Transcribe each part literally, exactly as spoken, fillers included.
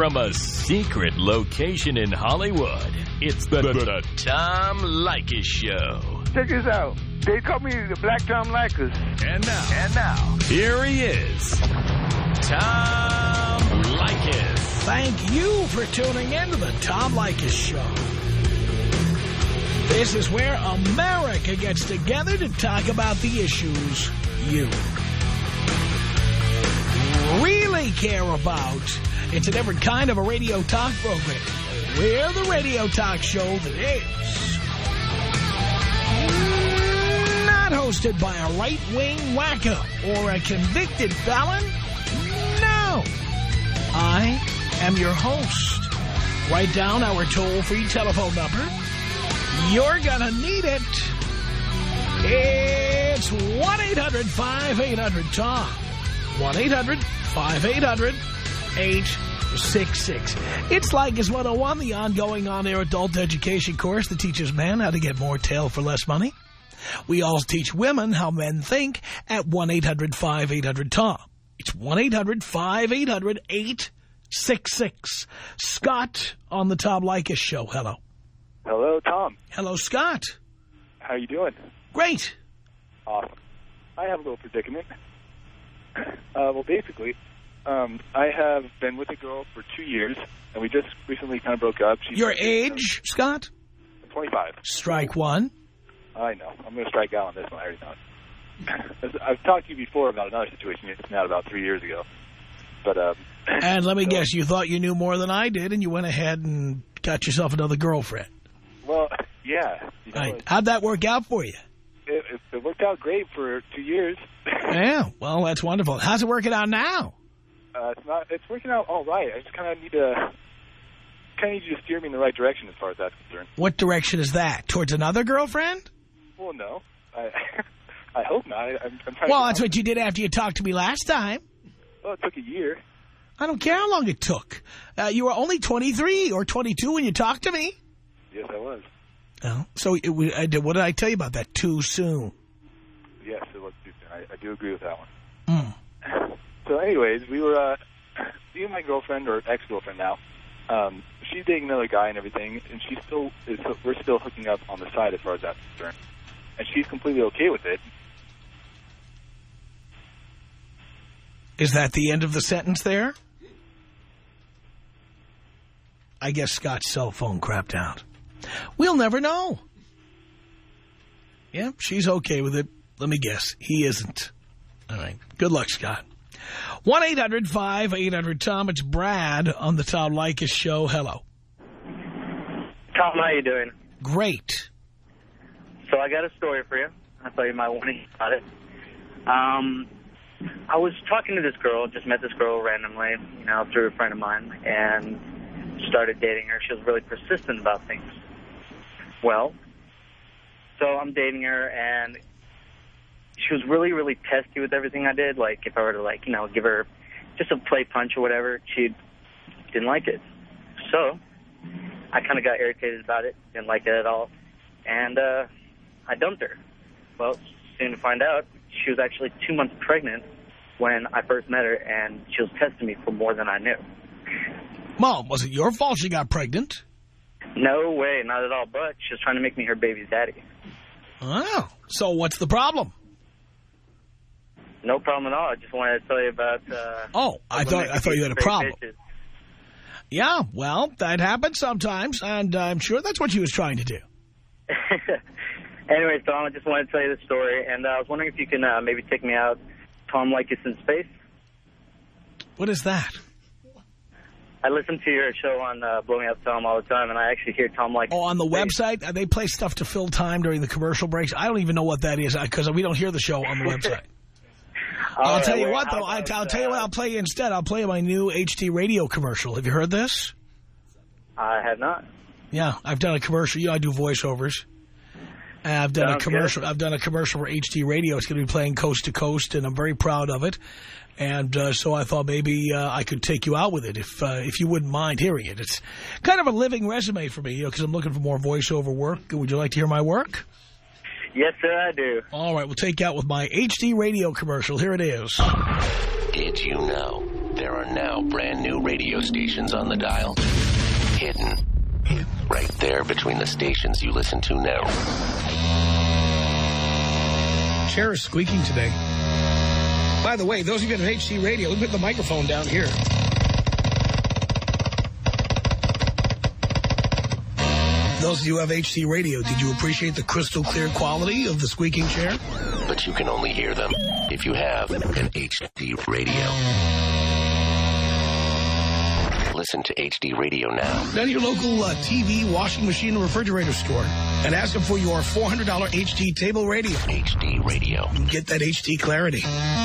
from a secret location in Hollywood, it's the, the, the Tom Leykis Show. Check this out. They call me the Black Tom Leykis. And now, and now, here he is, Tom Leykis. Thank you for tuning in to the Tom Leykis Show. This is where America gets together to talk about the issues you really care about. It's a different kind of a radio talk program. We're the radio talk show that is not hosted by a right-wing wacko or a convicted felon. No. I am your host. Write down our toll-free telephone number. You're gonna need it. It's one eight hundred five eight hundred Tom. one eight hundred five eight hundred eight six six. It's Leykis one oh one, the ongoing on-air adult education course that teaches men how to get more tail for less money. We also teach women how men think at one eight hundred five eight hundred Tom. It's one eight hundred five eight hundred eight six six. Scott on the Tom Leykis Show. Hello. Hello, Tom. Hello, Scott. How you doing? Great. Awesome. I have a little predicament. Uh, well, basically, um, I have been with a girl for two years, and we just recently kind of broke up. She's Your age, Scott? I'm twenty-five. Strike one. I know. I'm going to strike out on this one. I already know it. I've talked to you before about another situation. It's now about three years ago. But um, And let me so, guess, you thought you knew more than I did, and you went ahead and got yourself another girlfriend. Well, yeah. You know, right. How'd that work out for you? It, it, it worked out great for two years. Yeah, well, that's wonderful. How's it working out now? Uh, it's not. It's working out all right. I just kind of need to, kind of need you to steer me in the right direction as far as that's concerned. What direction is that? Towards another girlfriend? Well, no. I, I hope not. I, I'm, I'm trying well, to that's what you did after you talked to me last time. Well, it took a year. I don't care how long it took. Uh, you were only twenty-three or twenty-two when you talked to me. Yes, I was. Oh, so it, I did, what did I tell you about that? Too soon. Yes, it was too soon. I, I do agree with that one. Mm. So anyways, we were, uh, me and my girlfriend, or ex-girlfriend now, um, she's dating another guy and everything, and she's still, is, we're still hooking up on the side as far as that's concerned. And she's completely okay with it. Is that the end of the sentence there? I guess Scott's cell phone crapped out. We'll never know. Yeah, she's okay with it. Let me guess. He isn't. All right. Good luck, Scott. one eight hundred five eight hundred Tom. It's Brad on the Tom Leykis Show. Hello. Tom, how you doing? Great. So I got a story for you. I thought you might want to hear about it. Um, I was talking to this girl, just met this girl randomly, you know, through a friend of mine, and started dating her. She was really persistent about things. Well, so I'm dating her, and she was really, really testy with everything I did. Like, if I were to, like, you know, give her just a play punch or whatever, she didn't like it. So I kind of got irritated about it, didn't like it at all, and uh, I dumped her. Well, soon to find out, she was actually two months pregnant when I first met her, and she was testing me for more than I knew. Mom, was it your fault she got pregnant? No way, not at all, but she was trying to make me her baby's daddy. Oh, so what's the problem? No problem at all. I just wanted to tell you about... Uh, oh, I thought I thought you had a problem. Bitches. Yeah, well, that happens sometimes, and I'm sure that's what she was trying to do. Anyway, Tom, I just wanted to tell you the story, and uh, I was wondering if you can uh, maybe take me out Tom Leykis in Space. What is that? I listen to your show on uh, Blow Me Up Tom all the time, and I actually hear Tom Leykis. Oh, on the Space. website? They play stuff to fill time during the commercial breaks. I don't even know what that is, because we don't hear the show on the website. I'll right, tell you well, what, though. I, I'll tell you what I'll play you instead. I'll play my new H D radio commercial. Have you heard this? I have not. Yeah, I've done a commercial. You know, I do voiceovers. I've done Sounds a commercial. good. I've done a commercial for H D Radio. It's going to be playing coast to coast, and I'm very proud of it. And uh, so I thought maybe uh, I could take you out with it if uh, if you wouldn't mind hearing it. It's kind of a living resume for me, you know, because I'm looking for more voiceover work. Would you like to hear my work? Yes, sir, I do. All right, we'll take you out with my H D Radio commercial. Here it is. Did you know There are now brand new radio stations on the dial. Hidden. Right there between the stations you listen to now. Chair is squeaking today. By the way, those of you at H D Radio, let me put the microphone down here. Those of you who have H D Radio, did you appreciate the crystal clear quality of the squeaking chair? But you can only hear them if you have an H D Radio. Listen to H D Radio now. Go to your local uh, T V, washing machine, and refrigerator store and ask them for your four hundred dollar H D table radio. H D Radio. Get that H D clarity.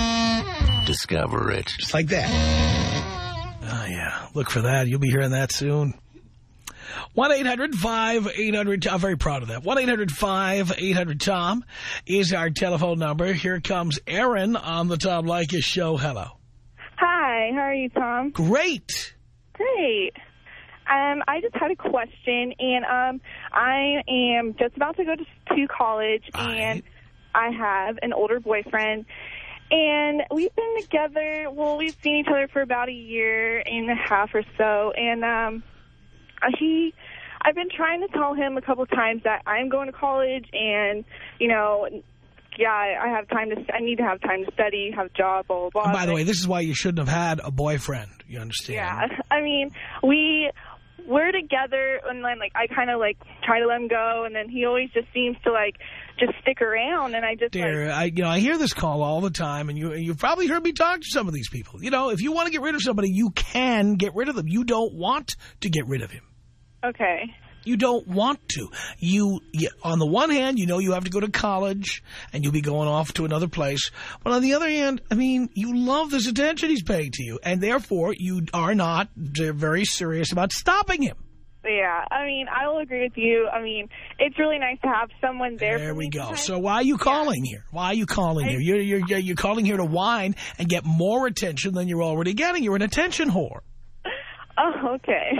Discover it. Just like that. Oh, yeah. Look for that. You'll be hearing that soon. one eight hundred five eight hundred Tom. I'm very proud of that. one eight hundred five eight hundred Tom is our telephone number. Here comes Aaron on the Tom Leykis show. Hello. Hi. How are you, Tom? Great. Great. Um, I just had a question, and um, I am just about to go to, to college, All and right. I have an older boyfriend, and we've been together, well, we've seen each other for about a year and a half or so, and um, he, I've been trying to tell him a couple of times that I'm going to college, and, you know, yeah, I have time to, I need to have time to study, have a job, blah, blah, blah. And by the way, this is why you shouldn't have had a boyfriend. You understand? Yeah. I mean, we, we're together, and then, like, I kind of, like, try to let him go, and then he always just seems to, like, just stick around, and I just, Dear, like... I, you know, I hear this call all the time, and you, you've probably heard me talk to some of these people. You know, if you want to get rid of somebody, you can get rid of them. You don't want to get rid of him. Okay. You don't want to. You, you, on the one hand, you know you have to go to college and you'll be going off to another place. But on the other hand, I mean, you love this attention he's paying to you. And therefore, you are not very serious about stopping him. Yeah. I mean, I will agree with you. I mean, it's really nice to have someone there. There for we me go. sometimes. So why are you calling yeah. here? Why are you calling I, here? You're, you're, you're calling here to whine and get more attention than you're already getting. You're an attention whore. Oh, okay.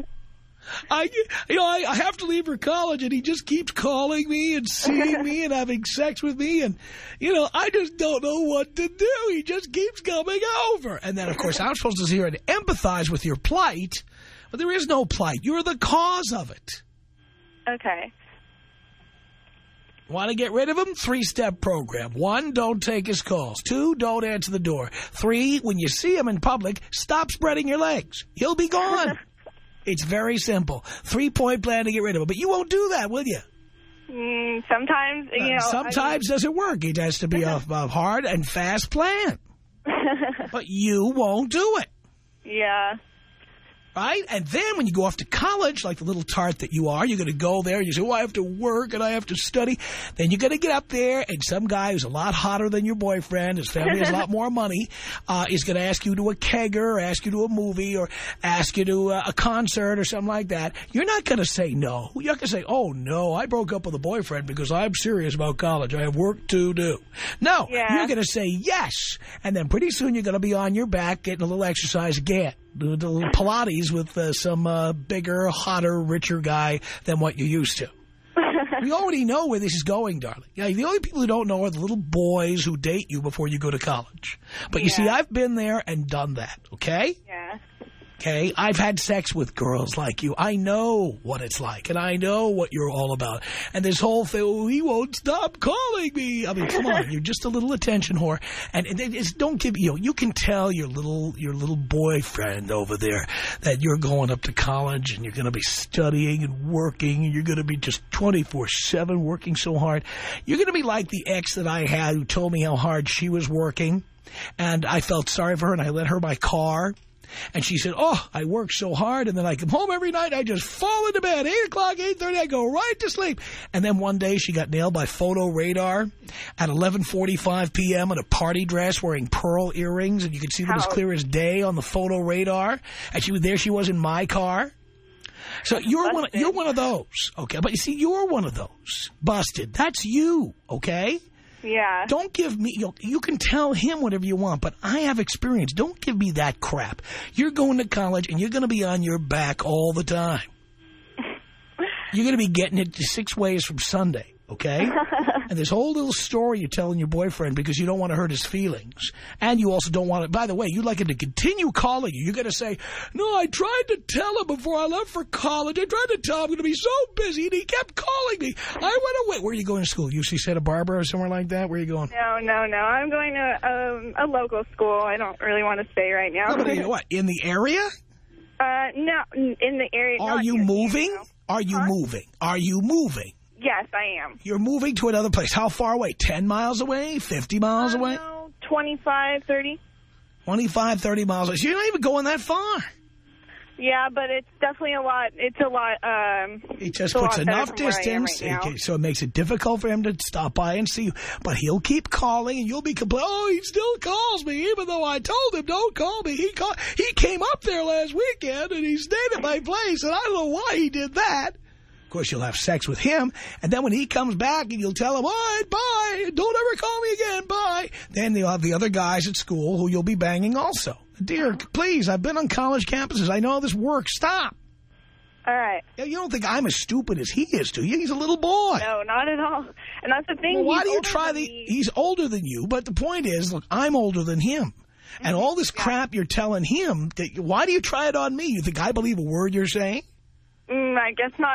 I, you know, I, I have to leave for college, and he just keeps calling me and seeing me and having sex with me, and, you know, I just don't know what to do. He just keeps coming over. And then, of course, I'm supposed to sit here and empathize with your plight, but there is no plight. You're the cause of it. Okay. Want to get rid of him? Three-step program. One, don't take his calls. Two, don't answer the door. Three, when you see him in public, stop spreading your legs. He'll be gone. It's very simple. Three-point plan to get rid of him. But you won't do that, will you? Mm, sometimes, you know. Uh, sometimes I mean... doesn't work. It has to be a, a hard and fast plan. But you won't do it. Yeah. Right? And then when you go off to college, like the little tart that you are, you're going to go there and you say, oh, I have to work and I have to study. Then you're going to get up there and some guy who's a lot hotter than your boyfriend, his family has a lot more money, uh, is going to ask you to a kegger or ask you to a movie or ask you to a, a concert or something like that. You're not going to say no. You're not going to say, oh, no, I broke up with a boyfriend because I'm serious about college. I have work to do. No, yeah. You're going to say yes. And then pretty soon you're going to be on your back getting a little exercise again. Do a little Pilates with uh, some uh, bigger, hotter, richer guy than what you used to. We already know where this is going, darling. Yeah, the only people who don't know are the little boys who date you before you go to college. But you yeah. see, I've been there and done that, okay? Yeah. Okay, I've had sex with girls like you. I know what it's like, and I know what you're all about. And this whole thing, oh, he won't stop calling me. I mean, come on, you're just a little attention whore. And it's, don't give you know, you can tell your little your little boyfriend over there that you're going up to college and you're going to be studying and working and you're going to be just twenty-four seven working so hard. You're going to be like the ex that I had who told me how hard she was working, and I felt sorry for her and I lent her my car. And she said, oh, I work so hard, and then I come home every night, I just fall into bed, eight o'clock, eight thirty, I go right to sleep. And then one day she got nailed by photo radar at eleven forty-five p m in a party dress wearing pearl earrings, and you could see them as clear as day on the photo radar. And she was there, she was in my car. So you're one, you're one of those, okay? But you see, you're one of those. Busted. That's you, okay? Yeah. Don't give me, you know, you can tell him whatever you want, but I have experience. Don't give me that crap. You're going to college and you're going to be on your back all the time. You're going to be getting it six ways from Sunday, okay? And this whole little story you're telling your boyfriend because you don't want to hurt his feelings. And you also don't want to, by the way, you'd like him to continue calling you. You're going to say, no, I tried to tell him before I left for college. I tried to tell him I'm going to be so busy, and he kept calling me. I went away. Where are you going to school? U C Santa Barbara or somewhere like that? Where are you going? No, no, no. I'm going to um, a local school. I don't really want to stay right now. No, but you know what? In the area? Uh, no, in the area. Are you moving? Are you huh? moving? Are you moving? Yes, I am. You're moving to another place. How far away? ten miles away? fifty miles uh, away? No, twenty-five, thirty. twenty-five, thirty miles away. So you're not even going that far. Yeah, but it's definitely a lot. It's a lot. Um, it just puts enough distance, right it, so it makes it difficult for him to stop by and see you. But he'll keep calling, and you'll be complaining. Oh, he still calls me, even though I told him don't call me. He call, He came up there last weekend, and he stayed at my place, and I don't know why he did that. Of course, you'll have sex with him, and then when he comes back, and you'll tell him, all right, bye, don't ever call me again, bye. Then you'll have the other guys at school who you'll be banging also. Dear, please, I've been on college campuses. I know how this works. Stop. All right. You don't think I'm as stupid as he is, do you? He's a little boy. No, not at all. And that's the thing. Well, why he's do you older try than the... me. He's older than you, but the point is, look, I'm older than him. Mm-hmm. And all this crap you're telling him, that, why do you try it on me? You think I believe a word you're saying? Mm, I guess not.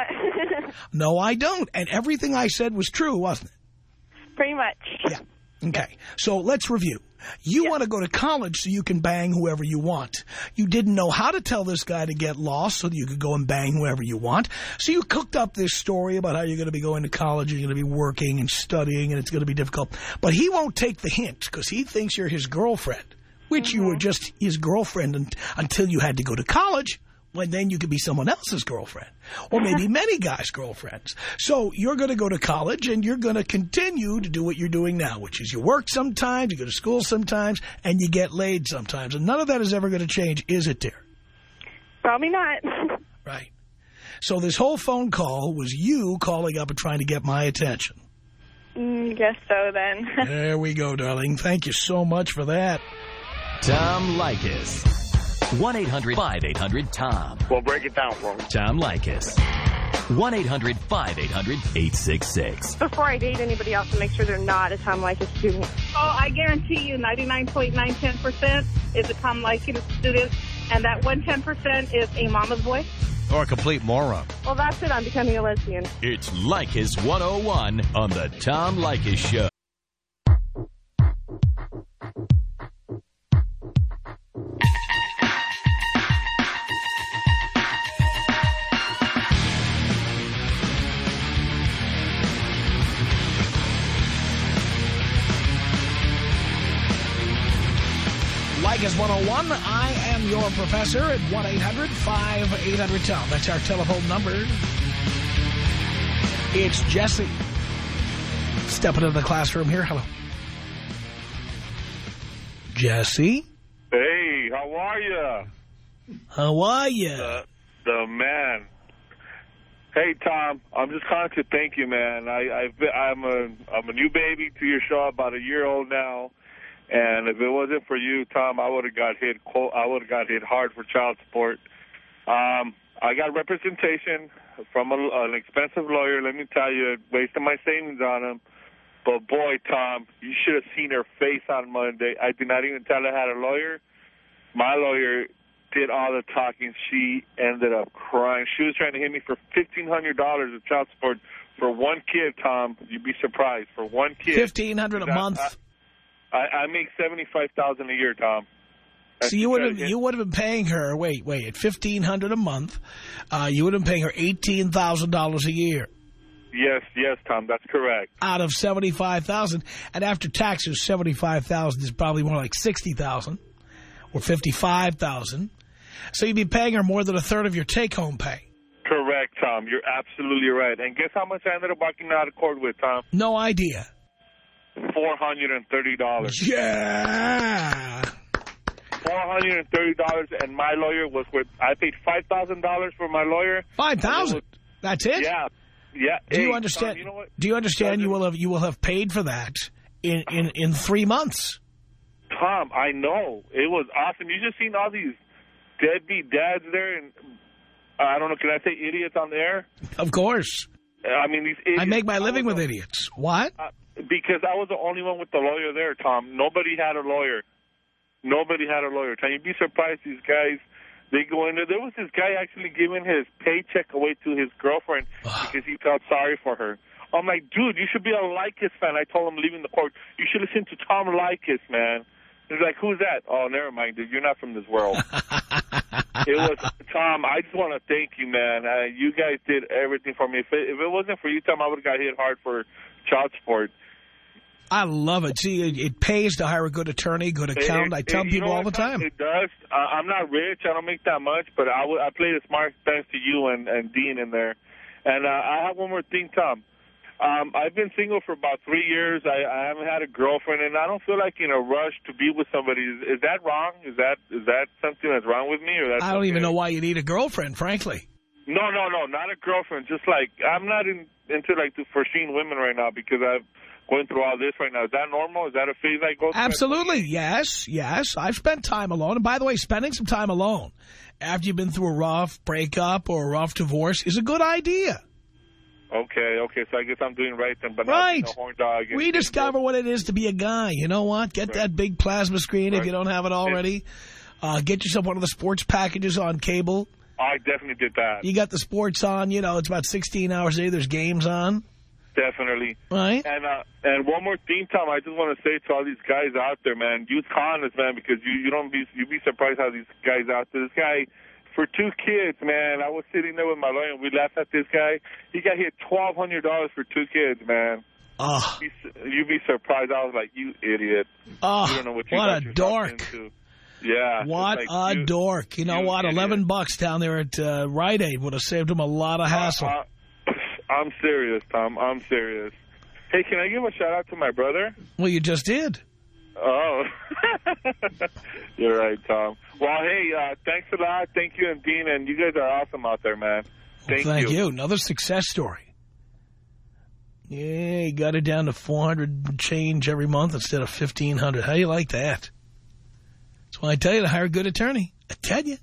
No, I don't. And everything I said was true, wasn't it? Pretty much. Yeah. Okay. So let's review. You yeah. want to go to college so you can bang whoever you want. You didn't know how to tell this guy to get lost so that you could go and bang whoever you want. So you cooked up this story about how you're going to be going to college, you're going to be working and studying, and it's going to be difficult. But he won't take the hint because he thinks you're his girlfriend, which mm-hmm. you were just his girlfriend un until you had to go to college. When then you could be someone else's girlfriend, or maybe many guys' girlfriends. So you're going to go to college, and you're going to continue to do what you're doing now, which is you work sometimes, you go to school sometimes, and you get laid sometimes. And none of that is ever going to change, is it, dear? Probably not. Right. So this whole phone call was you calling up and trying to get my attention. Mm, guess so, then. There we go, darling. Thank you so much for that. Tom Leykis. one eight hundred five eight hundred Tom. Well, break it down for me. Tom Leykis. one eight hundred five eight hundred eight six six. Before I date anybody else, to make sure they're not a Tom Leykis student. Oh, I guarantee you ninety-nine point nine one zero percent is a Tom Leykis student, and that one hundred ten percent is a mama's boy. Or a complete moron. Well, that's it. I'm becoming a lesbian. It's Leykis one oh one on the Tom Leykis Show. Leykis one oh one, I am your professor at one eight hundred five eight hundred Tom. That's our telephone number. It's Jesse. Stepping into the classroom here. Hello. Jesse? Hey, how are you? How are you? Uh, the man. Hey, Tom, I'm just calling to thank you, man. I, I've been, I'm, a, I'm a new baby to your show, about a year old now. And if it wasn't for you, Tom, I would have got hit. I would have got hit hard for child support. Um, I got representation from a, an expensive lawyer. Let me tell you, wasting my savings on him. But boy, Tom, you should have seen her face on Monday. I did not even tell her I had a lawyer. My lawyer did all the talking. She ended up crying. She was trying to hit me for fifteen hundred dollars of child support for one kid, Tom. You'd be surprised. For one kid. fifteen hundred dollars a month. I, I, I make seventy-five thousand dollars a year, Tom. So you would have you would have been paying her. Wait, wait. At fifteen hundred dollars a month, uh, you would have been paying her eighteen thousand dollars a year. Yes, yes, Tom. That's correct. Out of seventy-five thousand dollars, and after taxes, seventy-five thousand dollars is probably more like sixty thousand dollars or fifty-five thousand dollars. So you'd be paying her more than a third of your take-home pay. Correct, Tom. You're absolutely right. And guess how much I ended up walking out of court with, Tom? No idea. four hundred thirty dollars. Yeah. four hundred thirty dollars, and my lawyer was with, I paid five thousand dollars for my lawyer. five thousand dollars? That's it? Yeah. Yeah. Do hey, you understand? Tom, you know what? Do you understand you will have you will have paid for that in, in, in three months? Tom, I know. It was awesome. You just seen all these deadbeat dads there, and uh, I don't know, can I say idiots on the air? Of course. I mean, these idiots. I make my I living with the, idiots. What? Uh, because I was the only one with the lawyer there, Tom. Nobody had a lawyer. Nobody had a lawyer. Can you be surprised these guys, they go in there. There was this guy actually giving his paycheck away to his girlfriend because he felt sorry for her. I'm like, dude, you should be a Leykis fan. I told him leaving the court, you should listen to Tom Leykis, man. He's like, who's that? Oh, never mind, dude. You're not from this world. It was, Tom, I just want to thank you, man. Uh, you guys did everything for me. If it, if it wasn't for you, Tom, I would have got hit hard for child support. I love it. See, it, it pays to hire a good attorney, good accountant. I tell it, people all the Tom, time. It does. Uh, I'm not rich. I don't make that much, but I, w I played it smart thanks to you and, and Dean in there. And uh, I have one more thing, Tom. Um, I've been single for about three years. I, I haven't had a girlfriend, and I don't feel like in a rush to be with somebody. Is, is that wrong? Is that is that something that's wrong with me? Or that's I don't okay? even know why you need a girlfriend, frankly. No, no, no, not a girlfriend. Just like, I'm not in, into like the foreseeing women right now because I'm going through all this right now. Is that normal? Is that a phase I go through? Absolutely, yes, yes. I've spent time alone. And by the way, spending some time alone after you've been through a rough breakup or a rough divorce is a good idea. Okay, okay, so I guess I'm doing right then, but right. not being a horn dog. Rediscover what it is to be a guy. You know what? Get right. that big plasma screen right. if you don't have it already. Uh, get yourself one of the sports packages on cable. I definitely did that. You got the sports on, you know, it's about sixteen hours a day. There's games on. Definitely. Right. And uh, and one more thing, Tom, I just want to say to all these guys out there, man, use condoms, man, because you, you don't be, you'd be surprised how these guys out there, this guy... For two kids, man, I was sitting there with my lawyer, and we laughed at this guy. He got hit twelve hundred dollars for two kids, man. Oh. You'd be surprised. I was like, you idiot. Oh, you don't know what, you what a dork. Into. Yeah. What like, a you, dork. You know you what? idiot. eleven bucks down there at uh, Rite Aid would have saved him a lot of hassle. Uh, uh, I'm serious, Tom. I'm serious. Hey, can I give a shout-out to my brother? Well, you just did. Oh. You're right, Tom. Well, hey, uh, thanks a lot. Thank you, and Dean, and you guys are awesome out there, man. Thank, well, thank you. you. Another success story. Yeah, you got it down to four hundred change every month instead of fifteen hundred. How do you like that? That's why I tell you to hire a good attorney. I tell you.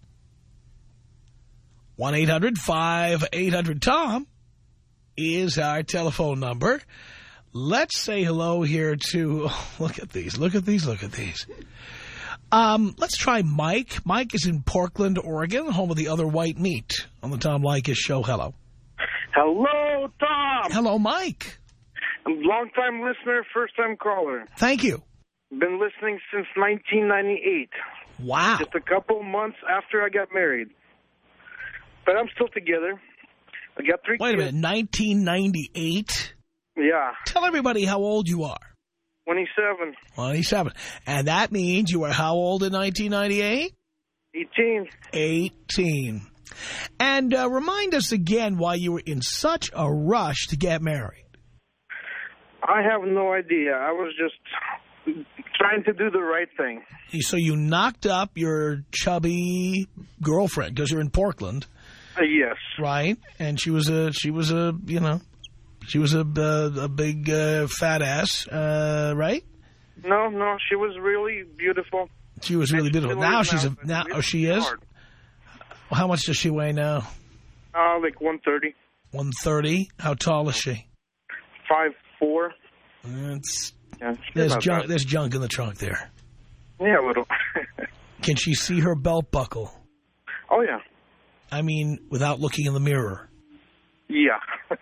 one eight hundred five eight hundred Tom is our telephone number. Let's say hello here to, oh, look at these, look at these, look at these. Um, let's try Mike. Mike is in Portland, Oregon, home of the Other White Meat on the Tom Leykis Show. Hello. Hello, Tom. Hello, Mike. Long-time listener, first-time caller. Thank you. Been listening since nineteen ninety-eight. Wow. Just a couple months after I got married. But I'm still together. I got three Wait kids. a minute, nineteen ninety-eight? Yeah. Tell everybody how old you are. twenty-seven. twenty-seven. And that means you were how old in nineteen ninety-eight? eighteen. eighteen. And uh, remind us again why you were in such a rush to get married. I have no idea. I was just trying to do the right thing. So you knocked up your chubby girlfriend because you're in Portland. Uh, yes. Right. And she was a, she was a, you know... She was a, a, a big uh, fat ass, uh, right? No, no, she was really beautiful. She was really beautiful. Now she's a now. Really oh, she is. Well, how much does she weigh now? Uh, like one thirty. One thirty. How tall is she? Five four. That's yeah, there's junk. Bad. There's junk in the trunk there. Yeah, a little. Can she see her belt buckle? Oh yeah. I mean, without looking in the mirror. Yeah.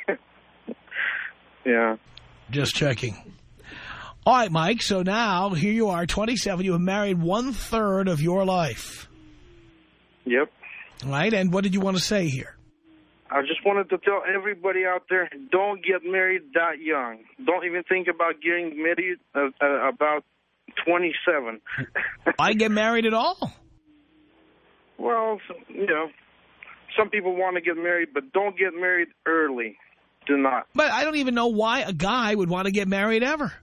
Yeah. Just checking. All right, Mike, so now, here you are, twenty-seven. You have married one-third of your life. Yep. Right, and what did you want to say here? I just wanted to tell everybody out there, don't get married that young. Don't even think about getting married uh, uh, about twenty-seven. Why get married at all? Well, you know, some people want to get married, but don't get married early. Do not. But I don't even know why a guy would want to get married ever.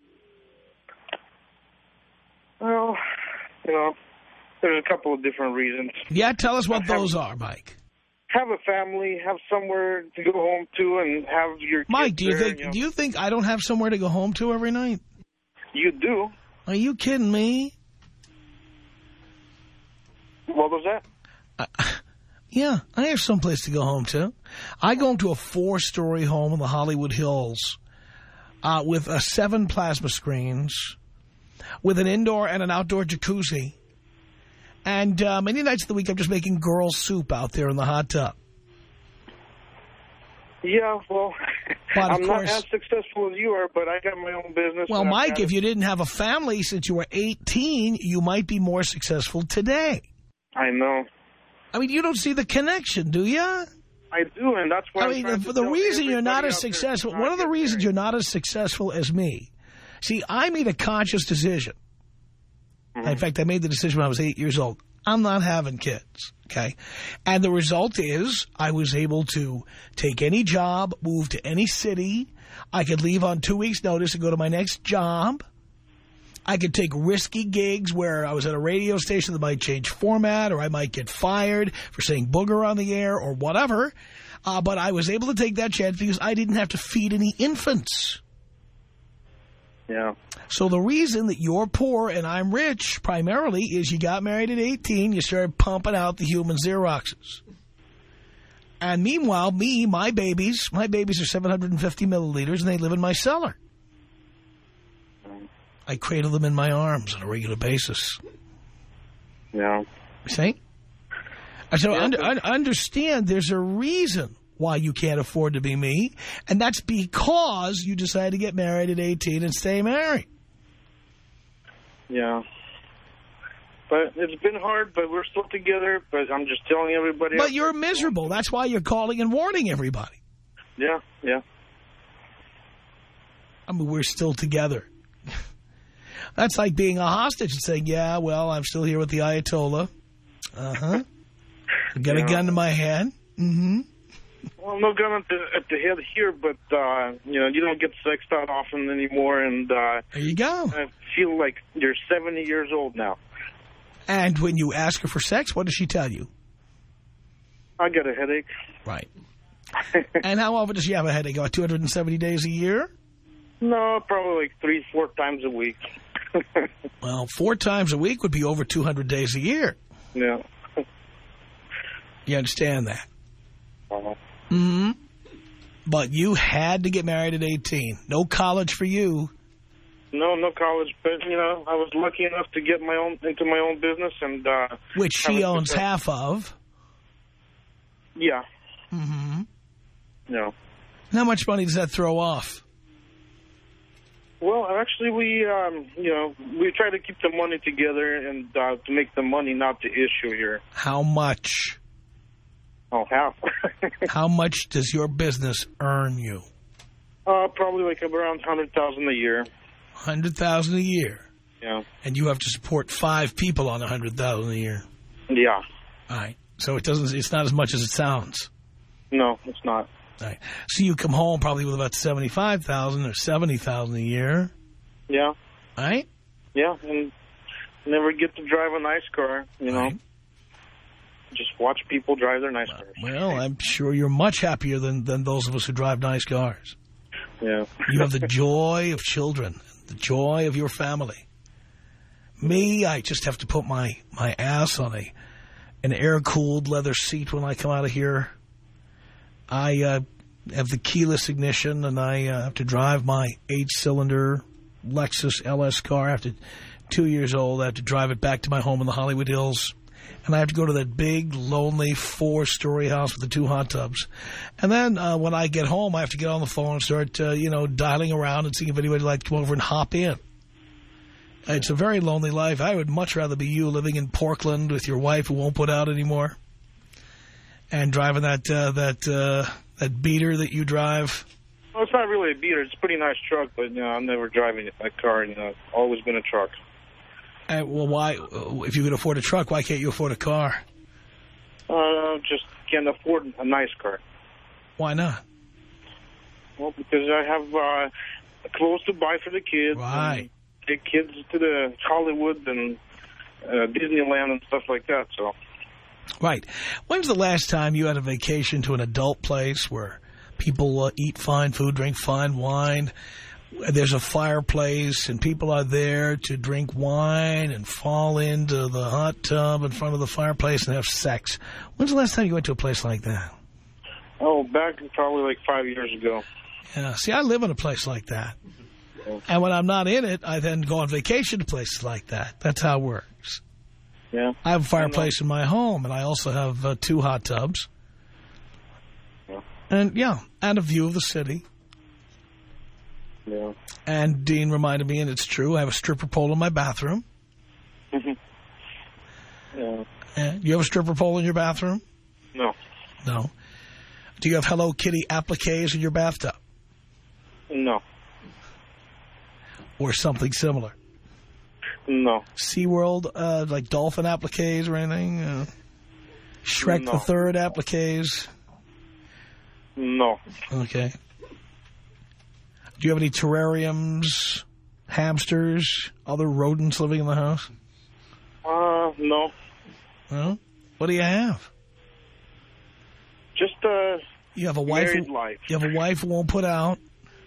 Well, you know, there's a couple of different reasons. Yeah, tell us what have, those are, Mike. Have a family, have somewhere to go home to, and have your kids Mike, do you there, think you know. do you think I don't have somewhere to go home to every night? You do. Are you kidding me? What was that? Uh, Yeah, I have someplace to go home to. I go home to a four-story home in the Hollywood Hills uh, with uh, seven plasma screens, with an indoor and an outdoor jacuzzi. And uh, many nights of the week, I'm just making girl soup out there in the hot tub. Yeah, well, but I'm course, not as successful as you are, but I got my own business. Well, Mike, if you didn't have a family since you were eighteen, you might be more successful today. I know. I mean, you don't see the connection, do you? I do, and that's why I I'm mean, trying for to the tell reason you're not everybody as out there successful, not one of the get reasons married. you're not as successful as me, see, I made a conscious decision. Mm-hmm. In fact, I made the decision when I was eight years old. I'm not having kids, okay? And the result is I was able to take any job, move to any city. I could leave on two weeks' notice and go to my next job. I could take risky gigs where I was at a radio station that might change format, or I might get fired for saying booger on the air or whatever. Uh, but I was able to take that chance because I didn't have to feed any infants. Yeah. So the reason that you're poor and I'm rich primarily is you got married at eighteen, you started pumping out the human Xeroxes. And meanwhile, me, my babies, my babies are seven hundred fifty milliliters and they live in my cellar. I cradle them in my arms on a regular basis. Yeah. You see? So yeah, under, un understand there's a reason why you can't afford to be me, and that's because you decided to get married at eighteen and stay married. Yeah. But it's been hard, but we're still together, but I'm just telling everybody. But you're miserable. That's why you're calling and warning everybody. Yeah, yeah. I mean, we're still together. That's like being a hostage and saying, yeah, well, I'm still here with the Ayatollah. Uh-huh. I've got yeah. a gun to my head. Mm-hmm. Well, no gun at the, at the head here, but, uh, you know, you don't get sexed out often anymore. And uh, there you go. I feel like you're seventy years old now. And when you ask her for sex, what does she tell you? I got a headache. Right. And how often does she have a headache? About two hundred seventy days a year? No, probably like three, four times a week. Well, four times a week would be over two hundred days a year. Yeah. You understand that? Uh-huh. Mm-hmm. But you had to get married at eighteen. No college for you. No, no college, but, you know, I was lucky enough to get my own into my own business. and uh, Which she owns half of. Yeah. Mm-hmm. No. How much money does that throw off? Well, actually, we, um, you know, we try to keep the money together and uh, to make the money not the issue here. How much? Oh, half. How much does your business earn you? Uh, probably like around one hundred thousand dollars a year. one hundred thousand dollars a year? Yeah. And you have to support five people on one hundred thousand dollars a year? Yeah. All right. So it doesn't, it's not as much as it sounds. No, it's not. All right. So you come home probably with about seventy-five thousand dollars or seventy thousand dollars a year. Yeah. All right? Yeah, and never get to drive a nice car, you know. Right. Just watch people drive their nice cars. Well, I'm sure you're much happier than, than those of us who drive nice cars. Yeah. You have the joy of children, the joy of your family. Me, I just have to put my, my ass on a an air-cooled leather seat when I come out of here. I uh, have the keyless ignition, and I uh, have to drive my eight-cylinder Lexus L S car. After two years old, I have to drive it back to my home in the Hollywood Hills. And I have to go to that big, lonely, four-story house with the two hot tubs. And then uh, when I get home, I have to get on the phone and start, uh, you know, dialing around and seeing if anybody would like to come over and hop in. It's a very lonely life. I would much rather be you living in Portland with your wife who won't put out anymore and driving that uh, that uh, that beater that you drive. Well, it's not really a beater. It's a pretty nice truck, but, you know, I'm never driving a car. You know, always been a truck. Uh, well, why, if you could afford a truck, why can't you afford a car? Uh, just can't afford a nice car. Why not? Well, because I have uh, clothes to buy for the kids. Right. Take kids to the Hollywood and uh, Disneyland and stuff like that, so. Right. When's the last time you had a vacation to an adult place where people uh, eat fine food, drink fine wine, there's a fireplace and people are there to drink wine and fall into the hot tub in front of the fireplace and have sex. When's the last time you went to a place like that? Oh, back probably like five years ago. Yeah, see, I live in a place like that. And when I'm not in it, I then go on vacation to places like that. That's how it works. Yeah. I have a fireplace in my home, and I also have uh, two hot tubs. Yeah. And, yeah, and a view of the city. Yeah. And Dean reminded me, and it's true, I have a stripper pole in my bathroom. Yeah. Yeah. You have a stripper pole in your bathroom? No. No. Do you have Hello Kitty appliques in your bathtub? No. Or something similar? No. SeaWorld, uh, like dolphin appliques or anything? Uh, Shrek No. the Third appliques? No. Okay. Do you have any terrariums, hamsters, other rodents living in the house? Uh, no. No? What do you have? Just uh. You have a wife. Married Who, life. you have a wife who won't put out.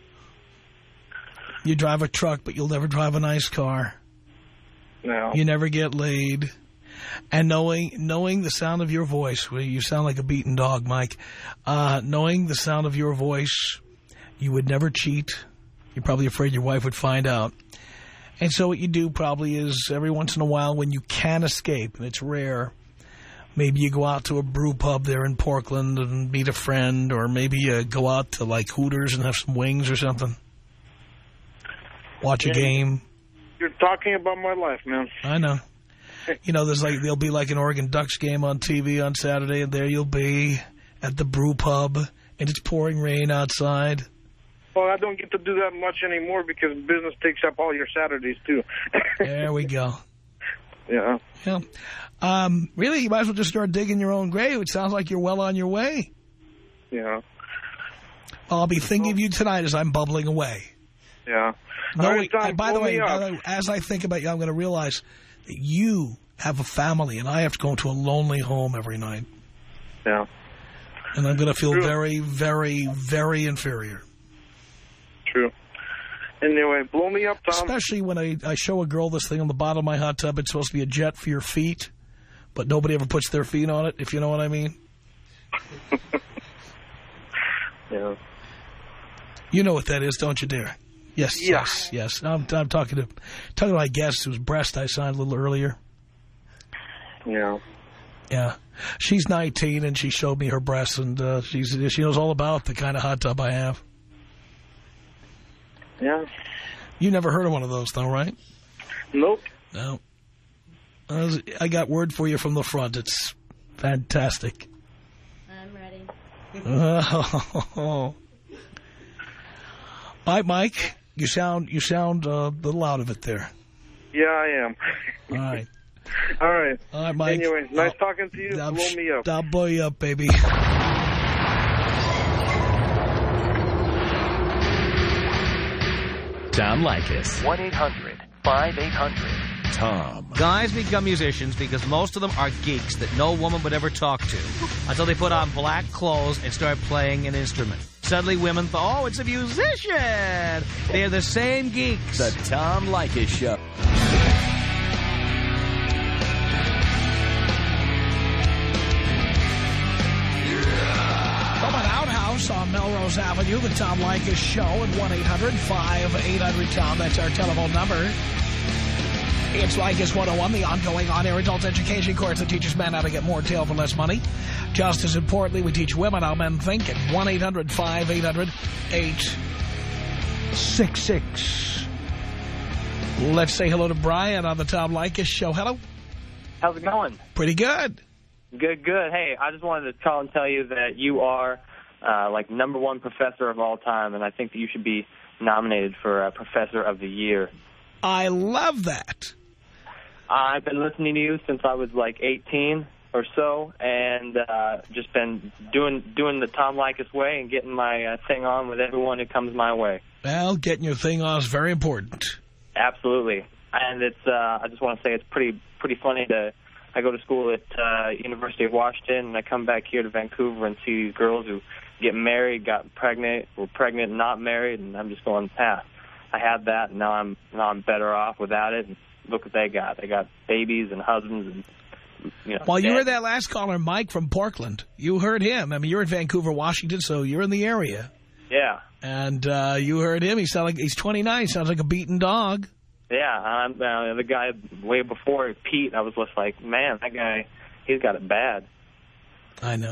You drive a truck, but you'll never drive a nice car. No. You never get laid. And knowing knowing the sound of your voice, well, you sound like a beaten dog, Mike. Uh, knowing the sound of your voice, you would never cheat. You're probably afraid your wife would find out. And so what you do probably is every once in a while when you can escape, and it's rare, maybe you go out to a brew pub there in Portland and meet a friend, or maybe you go out to like Hooters and have some wings or something. Watch a Yeah. game. You're talking about my life, man. I know. You know, there's like there'll be like an Oregon Ducks game on T V on Saturday, and there you'll be at the brew pub, and it's pouring rain outside. Well, I don't get to do that much anymore because business takes up all your Saturdays, too. There we go. Yeah. Yeah. Um, really, you might as well just start digging your own grave. It sounds like you're well on your way. Yeah. I'll be thinking of you tonight as I'm bubbling away. Yeah. No, All right, Tom, by the blow way, me by up. the way, as I think about you, I'm going to realize that you have a family, and I have to go into a lonely home every night. Yeah. And I'm going to feel True. very, very, very inferior. True. Anyway, blow me up, Tom. Especially when I, I show a girl this thing on the bottom of my hot tub. It's supposed to be a jet for your feet, but nobody ever puts their feet on it, if you know what I mean. Yeah. You know what that is, don't you, dear? Yes, Yeah. yes, yes. I'm, I'm talking to talking to my guest whose breast I signed a little earlier. Yeah. Yeah. She's nineteen, and she showed me her breasts, and uh, she's, she knows all about the kind of hot tub I have. Yeah. You never heard of one of those, though, right? Nope. No. I was- I got word for you from the front. It's fantastic. I'm ready. Oh. All right, Mike. You sound you sound uh, a little out of it there. Yeah, I am. All right. All right. All right, Mike. Anyway, nice I'll, talking to you. I'll, Blow me up. I'll blow you up, baby. Tom Leykis. one eight hundred five eight hundred Tom. Guys become musicians because most of them are geeks that no woman would ever talk to until they put on black clothes and start playing an instrument. Suddenly women thought, oh, it's a musician. They're the same geeks. The Tom Leykis Show. From an outhouse on Melrose Avenue, the Tom Leykis Show at one eight hundred five eight hundred Tom. That's our telephone number. It's Leykis one oh one, the ongoing on-air adult education course that teaches men how to get more tail for less money. Just as importantly, we teach women how men think at one eight hundred five eight hundred eight six six. Let's say hello to Brian on the Tom Leykis Show. Hello. How's it going? Pretty good. Good, good. Hey, I just wanted to call and tell you that you are, uh, like, number one professor of all time, and I think that you should be nominated for uh, Professor of the Year. I love that. I've been listening to you since I was, like, eighteen or so, and uh, just been doing doing the Tom Leykis way and getting my uh, thing on with everyone who comes my way. Well, getting your thing on is very important. Absolutely. And it's, uh, I just want to say it's pretty pretty funny to, I go to school at uh, University of Washington, and I come back here to Vancouver and see these girls who get married, got pregnant, were pregnant and not married, and I'm just going, ah, I had that, and now I'm now I'm better off without it. And look what they got. They got babies and husbands and, you know. Well, you heard that last caller, Mike from Portland. You heard him. I mean, you're in Vancouver, Washington, so you're in the area. Yeah. And uh, you heard him. He sound like he's twenty-nine. He sounds like a beaten dog. Yeah, I'm, uh, the guy way before, Pete, I was just like, man, that guy, he's got it bad. I know.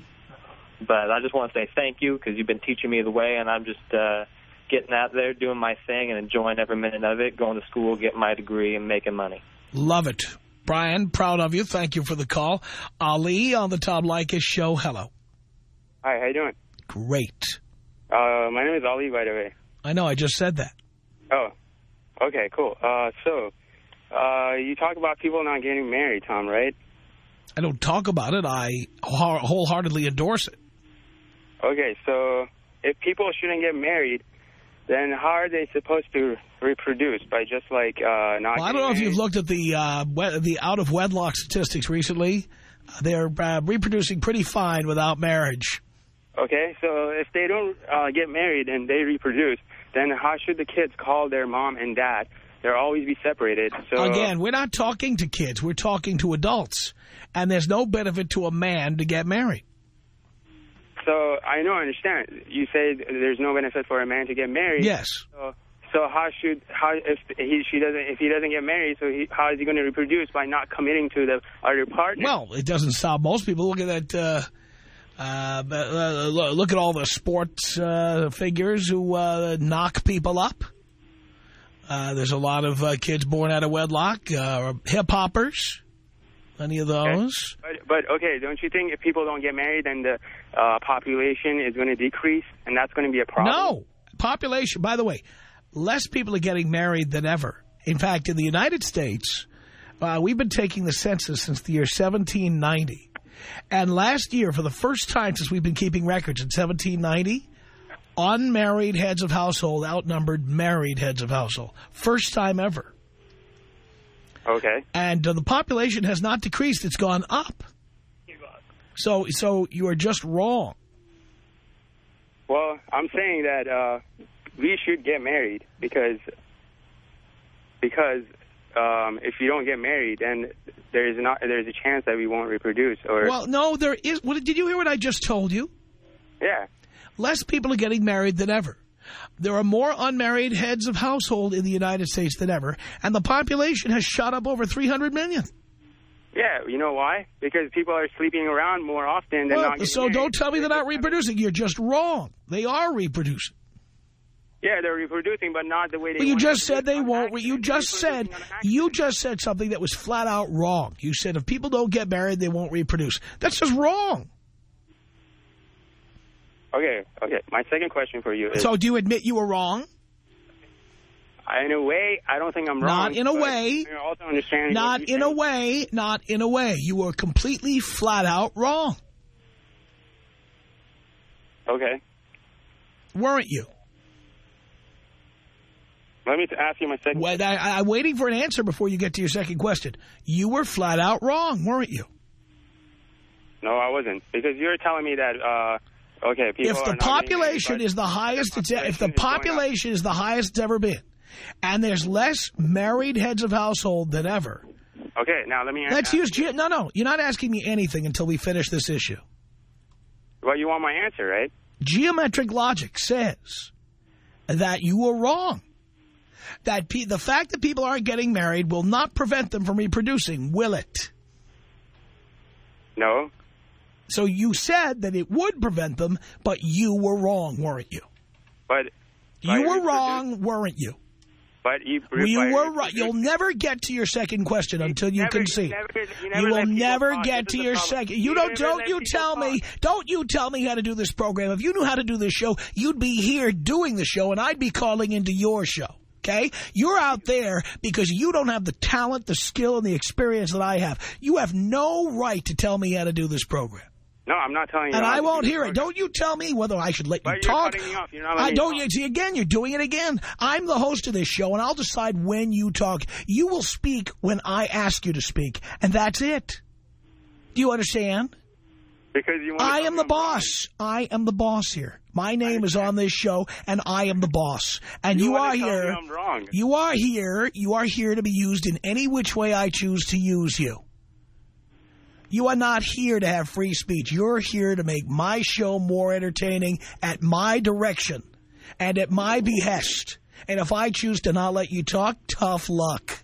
But I just want to say thank you, because you've been teaching me the way, and I'm just uh, getting out there, doing my thing, and enjoying every minute of it, going to school, getting my degree, and making money. Love it. Brian, proud of you. Thank you for the call. Ali on the Tom Leykis show. Hello. Hi, how you doing? Great. Uh, my name is Ali, by the way. I know, I just said that. Oh, okay, cool. Uh, so, uh, you talk about people not getting married, Tom, right? I don't talk about it. I wholeheartedly endorse it. Okay, so if people shouldn't get married, then how are they supposed to reproduce? By just, like, uh, not well, I don't know married? if you've looked at the uh, the out-of-wedlock statistics recently. They're uh, reproducing pretty fine without marriage. Okay, so if they don't uh, get married and they reproduce, then how should the kids call their mom and dad? They'll always be separated. So again, we're not talking to kids. We're talking to adults. And there's no benefit to a man to get married. So I know, I understand. You say there's no benefit for a man to get married. Yes. So, so how should how if he she doesn't if he doesn't get married? So he, how is he going to reproduce by not committing to the other partner? Well, it doesn't stop most people. Look at that. Uh, uh, uh, look at all the sports uh, figures who uh, knock people up. Uh, there's a lot of uh, kids born out of wedlock, uh, hip hoppers. Any of those? Okay. But, but, okay, don't you think if people don't get married, then the uh, population is going to decrease, and that's going to be a problem? No. Population, by the way, less people are getting married than ever. In fact, in the United States, uh, we've been taking the census since the year seventeen ninety. And last year, for the first time since we've been keeping records in seventeen ninety, unmarried heads of household outnumbered married heads of household. First time ever. Okay. And uh, the population has not decreased. It's gone up. So so you are just wrong. Well, I'm saying that uh, we should get married because because um, if you don't get married, then there's not there's a chance that we won't reproduce. Or well, no, there is. What, did you hear what I just told you? Yeah. Less people are getting married than ever. There are more unmarried heads of household in the United States than ever, and the population has shot up over three hundred million. Yeah, you know why? Because people are sleeping around more often than well, not getting So married. don't tell me they're not reproducing. You're just wrong. They are reproducing. Yeah, they're reproducing, but not the way they But you want just to said they won't. You just said you just said something that was flat out wrong. You said if people don't get married, they won't reproduce. That's just wrong. Okay, okay. My second question for you is... So do you admit you were wrong? In a way, I don't think I'm wrong. Not in a way. You're also understanding not in a way. Not in a way. You were completely flat out wrong. Okay. Weren't you? Let me ask you my second well, I, I, I'm waiting for an answer before you get to your second question. You were flat out wrong, weren't you? No, I wasn't. Because you're telling me that... Uh, Okay, people if the population is the highest, it's if the population is the highest it's ever been, and there's less married heads of household than ever. Okay, now let me. Let's use ge no, no. You're not asking me anything until we finish this issue. Well, you want my answer, right? Geometric logic says that you were wrong. That pe the fact that people aren't getting married will not prevent them from reproducing, will it? No. So you said that it would prevent them, but you were wrong, weren't you? But you were wrong, weren't you? But you, you were right. You'll never get to your second question until you never, concede. You, never, you, you will never talk. get to your second. You, you don't. Don't you tell talk. me. Don't you tell me how to do this program. If you knew how to do this show, you'd be here doing the show, and I'd be calling into your show. Okay? You're out there because you don't have the talent, the skill, and the experience that I have. You have no right to tell me how to do this program. No, I'm not telling you. And I won't hear it. Don't you tell me whether I should let you but talk. You're cutting me off. You're not I letting don't. me talk. See, again, you're doing it again. I'm the host of this show, and I'll decide when you talk. You will speak when I ask you to speak, and that's it. Do you understand? Because you want I am the boss. I am the boss here. My name is on this show, and I am the boss. And you, you are to tell here. Me I'm wrong. You are here. You are here to be used in any which way I choose to use you. You are not here to have free speech. You're here to make my show more entertaining at my direction and at my behest. And if I choose to not let you talk, tough luck.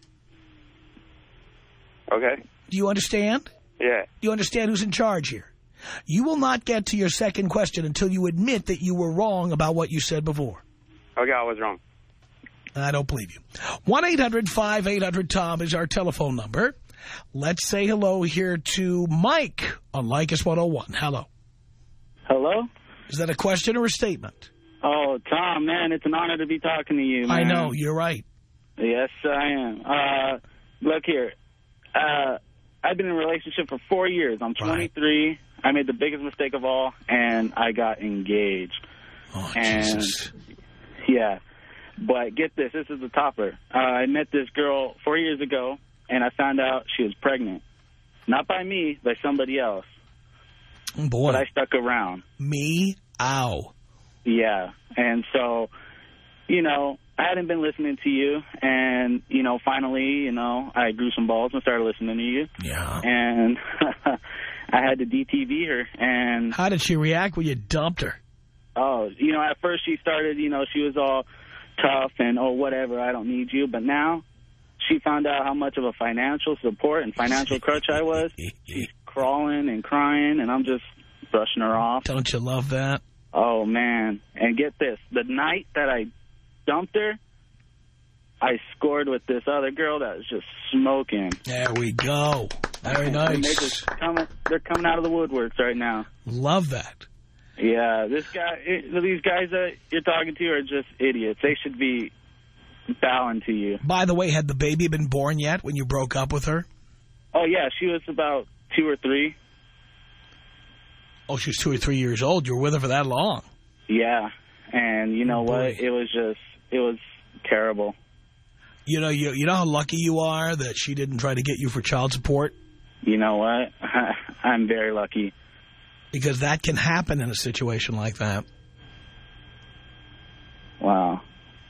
Okay. Do you understand? Yeah. Do you understand who's in charge here? You will not get to your second question until you admit that you were wrong about what you said before. Okay, I was wrong. I don't believe you. one eight hundred five eight hundred Tom is our telephone number. Let's say hello here to Mike on Lycus one oh one. Hello. Hello? Is that a question or a statement? Oh, Tom, man, it's an honor to be talking to you, man. I know, you're right. Yes, I am. Uh, look here. Uh, I've been in a relationship for four years. I'm twenty-three. Right. I made the biggest mistake of all, and I got engaged. Oh, and, Jesus. Yeah. But get this. This is the topper. Uh, I met this girl four years ago, and I found out she was pregnant. Not by me, by somebody else. Boy. But I stuck around. Me? Ow. Yeah. And so, you know, I hadn't been listening to you, and, you know, finally, you know, I grew some balls and started listening to you. Yeah. And I had to D T V her. And how did she react when you dumped her? Oh, you know, at first she started, you know, she was all tough and, oh, whatever, I don't need you. But now she found out how much of a financial support and financial crutch I was. She's crawling and crying, and I'm just brushing her off. Don't you love that? Oh, man. And get this. The night that I dumped her, I scored with this other girl that was just smoking. There we go. Very nice. And they're just coming, they're coming out of the woodworks right now. Love that. Yeah, this guy, these guys that you're talking to are just idiots. They should be bowing to you. By the way, had the baby been born yet when you broke up with her? Oh, yeah, she was about two or three. Oh, she was two or three years old. You were with her for that long. Yeah, and you know oh, what? It was just, it was terrible. You know, you, you know how lucky you are that she didn't try to get you for child support? You know what? I'm very lucky. Because that can happen in a situation like that. Wow.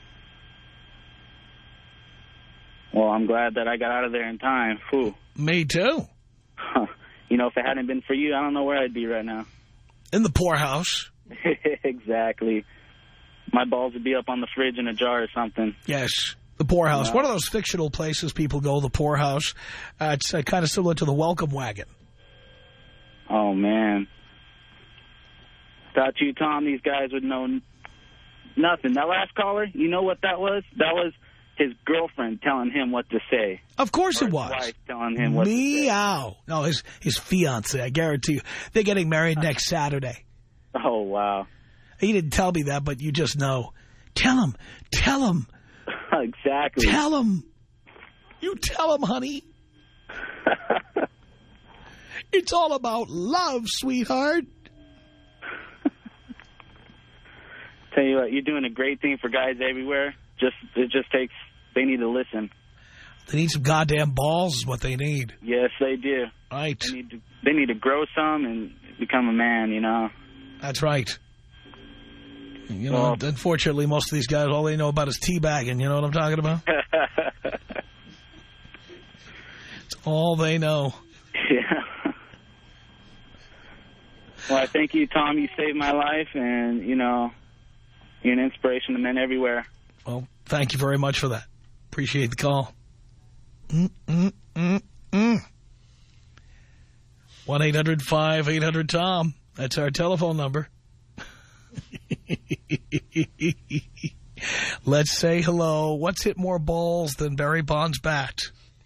Well, I'm glad that I got out of there in time. Whew. Me too. You know, if it hadn't been for you, I don't know where I'd be right now. In the poorhouse. Exactly. My balls would be up on the fridge in a jar or something. Yes. The poorhouse. Wow. One of those fictional places people go, the poorhouse. Uh, it's uh, kind of similar to the welcome wagon. Oh, man. Thought you, Tom, these guys would know nothing. That last caller, you know what that was? That was his girlfriend telling him what to say. Of course or it was. His wife telling him what Meow. to say. No, his, his fiancée, I guarantee you. They're getting married next Saturday. Oh, wow. He didn't tell me that, but you just know. Tell him. Tell him. Exactly. Tell him. You tell him, honey. It's all about love, sweetheart. Tell you what, you're doing a great thing for guys everywhere. Just It just takes, they need to listen. They need some goddamn balls is what they need. Yes, they do. Right. They need to, they need to grow some and become a man, you know. That's right. You know, well, unfortunately, most of these guys, all they know about is teabagging. You know what I'm talking about? It's all they know. Yeah. Well, I thank you, Tom. You saved my life, and, you know, you're an inspiration to men everywhere. Well, thank you very much for that. Appreciate the call. Mm-mm-mm-mm. one eight hundred five eight hundred Tom. That's our telephone number. Let's say hello. What's hit more balls than Barry Bonds' bat?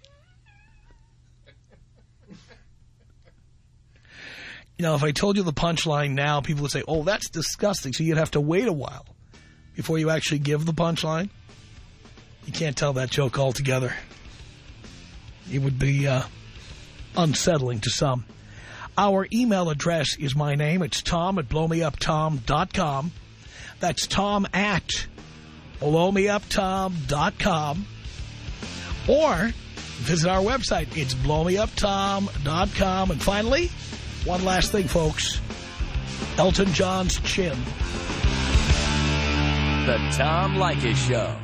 You know, if I told you the punchline now, people would say, oh, that's disgusting. So you'd have to wait a while before you actually give the punchline. You can't tell that joke altogether. It would be uh, unsettling to some. Our email address is my name. It's Tom at blow me up tom dot com. That's Tom at blow me up tom dot com. Or visit our website. It's blow me up tom dot com. And finally, One last thing, folks. Elton John's chin. The Tom Leykis Show.